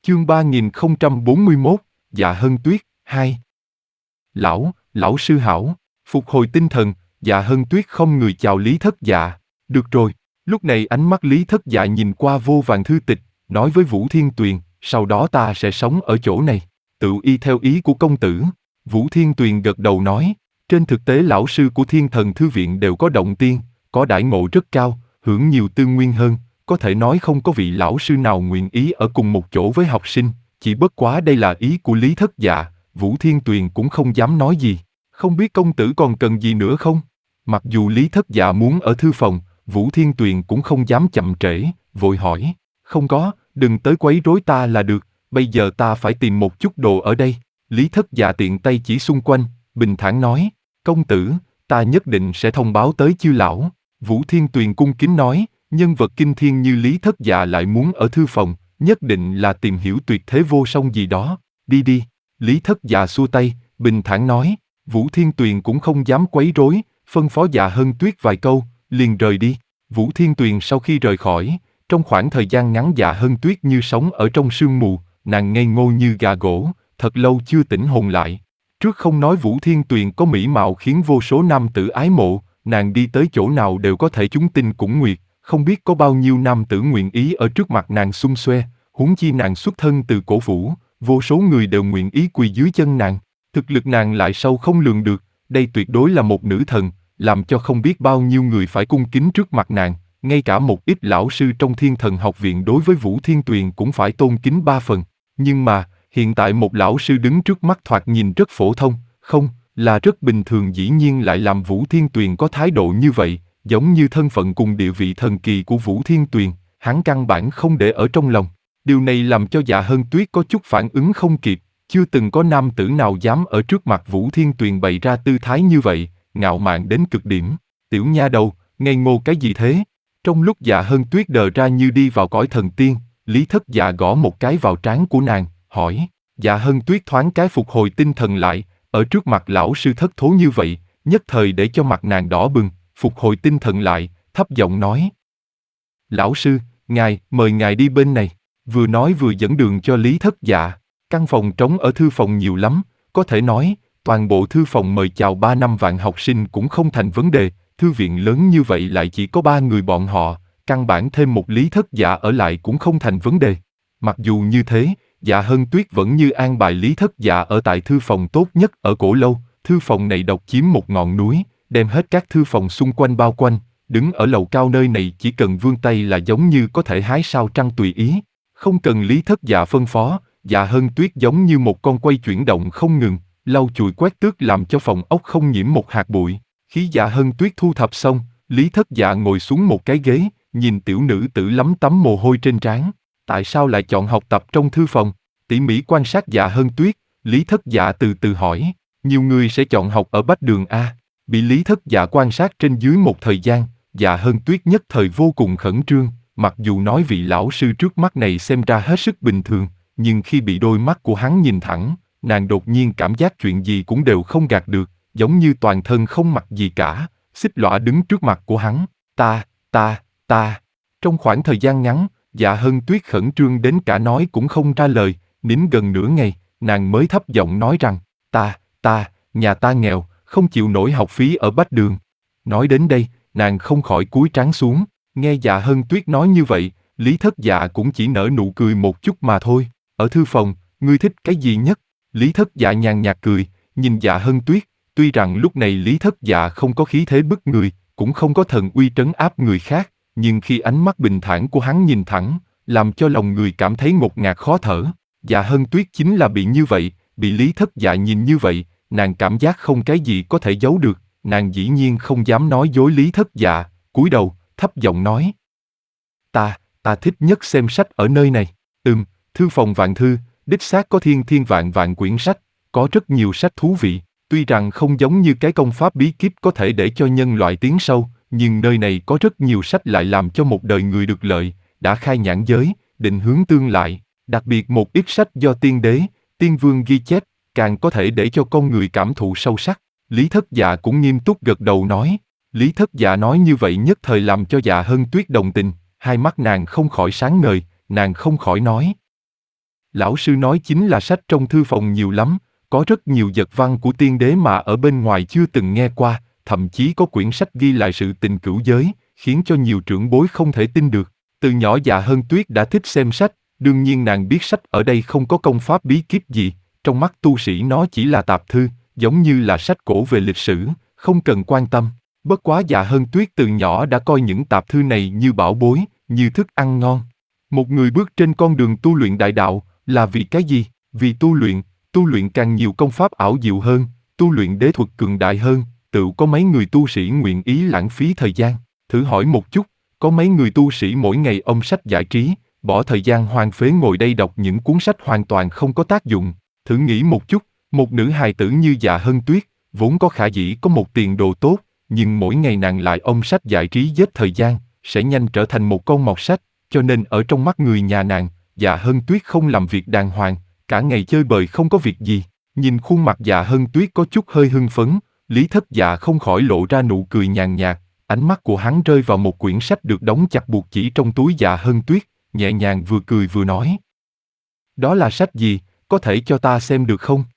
Chương 3041, Dạ Hân Tuyết, 2. Lão sư hảo, phục hồi tinh thần, Dạ Hân Tuyết không người chào Lý Thất Dạ. Được rồi, lúc này ánh mắt Lý Thất Dạ nhìn qua vô vàn thư tịch, nói với Vũ Thiên Tuyền, sau đó ta sẽ sống ở chỗ này, tự y theo ý của công tử. Vũ Thiên Tuyền gật đầu nói, trên thực tế lão sư của Thiên Thần Thư Viện đều có động tiên, có đãi ngộ rất cao, hưởng nhiều tư nguyên hơn, có thể nói không có vị lão sư nào nguyện ý ở cùng một chỗ với học sinh, chỉ bất quá đây là ý của Lý Thất Dạ, Vũ Thiên Tuyền cũng không dám nói gì. Không biết công tử còn cần gì nữa không? Mặc dù Lý Thất Dạ muốn ở thư phòng, Vũ Thiên Tuyền cũng không dám chậm trễ, vội hỏi, không có, đừng tới quấy rối ta là được, bây giờ ta phải tìm một chút đồ ở đây. Lý Thất Dạ tiện tay chỉ xung quanh, bình thản nói, công tử, ta nhất định sẽ thông báo tới chư lão. Vũ Thiên Tuyền cung kính nói, nhân vật kinh thiên như Lý Thất Dạ lại muốn ở thư phòng, nhất định là tìm hiểu tuyệt thế vô song gì đó, đi đi. Lý Thất Dạ xua tay, bình thản nói, Vũ Thiên Tuyền cũng không dám quấy rối, phân phó Dạ Hân Tuyết vài câu, liền rời đi. Vũ Thiên Tuyền sau khi rời khỏi, trong khoảng thời gian ngắn Dạ Hân Tuyết như sống ở trong sương mù, nàng ngây ngô như gà gỗ, thật lâu chưa tỉnh hồn lại. Trước không nói Vũ Thiên Tuyền có mỹ mạo khiến vô số nam tử ái mộ, nàng đi tới chỗ nào đều có thể chúng tinh cũng nguyệt, không biết có bao nhiêu nam tử nguyện ý ở trước mặt nàng xung xoe, huống chi nàng xuất thân từ cổ vũ, vô số người đều nguyện ý quỳ dưới chân nàng. Thực lực nàng lại sâu không lường được, đây tuyệt đối là một nữ thần, làm cho không biết bao nhiêu người phải cung kính trước mặt nàng, ngay cả một ít lão sư trong Thiên Thần Học Viện đối với Vũ Thiên Tuyền cũng phải tôn kính 3 phần. Nhưng mà, hiện tại một lão sư đứng trước mắt thoạt nhìn rất phổ thông, không, là rất bình thường dĩ nhiên lại làm Vũ Thiên Tuyền có thái độ như vậy, giống như thân phận cùng địa vị thần kỳ của Vũ Thiên Tuyền, hắn căn bản không để ở trong lòng. Điều này làm cho Dạ Hân Tuyết có chút phản ứng không kịp, chưa từng có nam tử nào dám ở trước mặt Vũ Thiên Tuyền bày ra tư thái như vậy, ngạo mạn đến cực điểm. Tiểu nha đầu, ngây ngô cái gì thế? Trong lúc Dạ Hân Tuyết đờ ra như đi vào cõi thần tiên, Lý Thất Dạ gõ một cái vào trán của nàng, hỏi. Dạ Hân Tuyết thoáng cái phục hồi tinh thần lại, ở trước mặt lão sư thất thố như vậy, nhất thời để cho mặt nàng đỏ bừng, phục hồi tinh thần lại, thấp giọng nói. Lão sư, mời ngài đi bên này. Vừa nói vừa dẫn đường cho Lý Thất Dạ. Căn phòng trống ở thư phòng nhiều lắm, có thể nói, toàn bộ thư phòng mời chào 3-5 vạn học sinh cũng không thành vấn đề, thư viện lớn như vậy lại chỉ có 3 người bọn họ, căn bản thêm một Lý Thất Dạ ở lại cũng không thành vấn đề. Mặc dù như thế, Dạ Hân Tuyết vẫn như an bài Lý Thất Dạ ở tại thư phòng tốt nhất ở Cổ Lâu, thư phòng này độc chiếm một ngọn núi, đem hết các thư phòng xung quanh bao quanh, đứng ở lầu cao nơi này chỉ cần vươn tay là giống như có thể hái sao trăng tùy ý. Không cần Lý Thất Dạ phân phó, Dạ Hân Tuyết giống như một con quay chuyển động không ngừng, lau chùi quét tước làm cho phòng ốc không nhiễm một hạt bụi. Khi Dạ Hân Tuyết thu thập xong, Lý Thất Dạ ngồi xuống một cái ghế, nhìn tiểu nữ tử lấm tấm mồ hôi trên trán. Tại sao lại chọn học tập trong thư phòng? Tỉ mỉ quan sát Dạ Hân Tuyết, Lý Thất Dạ từ từ hỏi. Nhiều người sẽ chọn học ở Bách Đường A. Bị Lý Thất Dạ quan sát trên dưới một thời gian, Dạ Hân Tuyết nhất thời vô cùng khẩn trương. Mặc dù nói vị lão sư trước mắt này xem ra hết sức bình thường, nhưng khi bị đôi mắt của hắn nhìn thẳng, nàng đột nhiên cảm giác chuyện gì cũng đều không gạt được, giống như toàn thân không mặc gì cả, xích lõa đứng trước mặt của hắn. Ta. Trong khoảng thời gian ngắn, Dạ Hân Tuyết khẩn trương đến cả nói cũng không ra lời, nín gần nửa ngày, nàng mới thấp giọng nói rằng, nhà ta nghèo, không chịu nổi học phí ở Bách Đường. Nói đến đây, nàng không khỏi cúi trán xuống. Nghe Dạ Hân Tuyết nói như vậy, Lý Thất Dạ cũng chỉ nở nụ cười một chút mà thôi. Ở thư phòng, ngươi thích cái gì nhất? Lý Thất Dạ nhàn nhạt cười, nhìn Dạ Hân Tuyết, tuy rằng lúc này Lý Thất Dạ không có khí thế bức người, cũng không có thần uy trấn áp người khác, nhưng khi ánh mắt bình thản của hắn nhìn thẳng, làm cho lòng người cảm thấy ngột ngạt khó thở. Dạ Hân Tuyết chính là bị như vậy, bị Lý Thất Dạ nhìn như vậy, nàng cảm giác không cái gì có thể giấu được, nàng dĩ nhiên không dám nói dối Lý Thất Dạ, cúi đầu, thấp giọng nói. Ta thích nhất xem sách ở nơi này. Thư phòng vạn thư, đích xác có thiên vạn quyển sách, có rất nhiều sách thú vị. Tuy rằng không giống như cái công pháp bí kíp có thể để cho nhân loại tiến sâu, nhưng nơi này có rất nhiều sách lại làm cho một đời người được lợi, đã khai nhãn giới, định hướng tương lai. Đặc biệt một ít sách do tiên đế, tiên vương ghi chép, càng có thể để cho con người cảm thụ sâu sắc. Lý Thất Dạ cũng nghiêm túc gật đầu nói. Lý Thất Dạ nói như vậy nhất thời làm cho Dạ Hân Tuyết đồng tình, hai mắt nàng không khỏi sáng ngời, nàng không khỏi nói. Lão sư nói chính là sách trong thư phòng nhiều lắm, có rất nhiều vật văn của tiên đế mà ở bên ngoài chưa từng nghe qua, thậm chí có quyển sách ghi lại sự tình cửu giới, khiến cho nhiều trưởng bối không thể tin được. Từ nhỏ Dạ Hân Tuyết đã thích xem sách, đương nhiên nàng biết sách ở đây không có công pháp bí kíp gì, trong mắt tu sĩ nó chỉ là tạp thư, giống như là sách cổ về lịch sử, không cần quan tâm. Bất quá Dạ Hân Tuyết từ nhỏ đã coi những tạp thư này như bảo bối, như thức ăn ngon. Một người bước trên con đường tu luyện đại đạo, là vì cái gì? Vì tu luyện càng nhiều công pháp ảo diệu hơn, tu luyện đế thuật cường đại hơn, tự có mấy người tu sĩ nguyện ý lãng phí thời gian. Thử hỏi một chút, có mấy người tu sĩ mỗi ngày ôm sách giải trí, bỏ thời gian hoang phế ngồi đây đọc những cuốn sách hoàn toàn không có tác dụng. Thử nghĩ một chút, một nữ hài tử như Dạ Hân Tuyết, vốn có khả dĩ có một tiền đồ tốt, nhưng mỗi ngày nàng lại ôm sách giải trí giết thời gian, sẽ nhanh trở thành một con mọt sách, cho nên ở trong mắt người nhà nàng, Dạ Hân Tuyết không làm việc đàng hoàng, cả ngày chơi bời không có việc gì. Nhìn khuôn mặt Dạ Hân Tuyết có chút hơi hưng phấn, Lý Thất Dạ không khỏi lộ ra nụ cười nhàn nhạt, ánh mắt của hắn rơi vào một quyển sách được đóng chặt buộc chỉ trong túi Dạ Hân Tuyết, nhẹ nhàng vừa cười vừa nói. Đó là sách gì, có thể cho ta xem được không?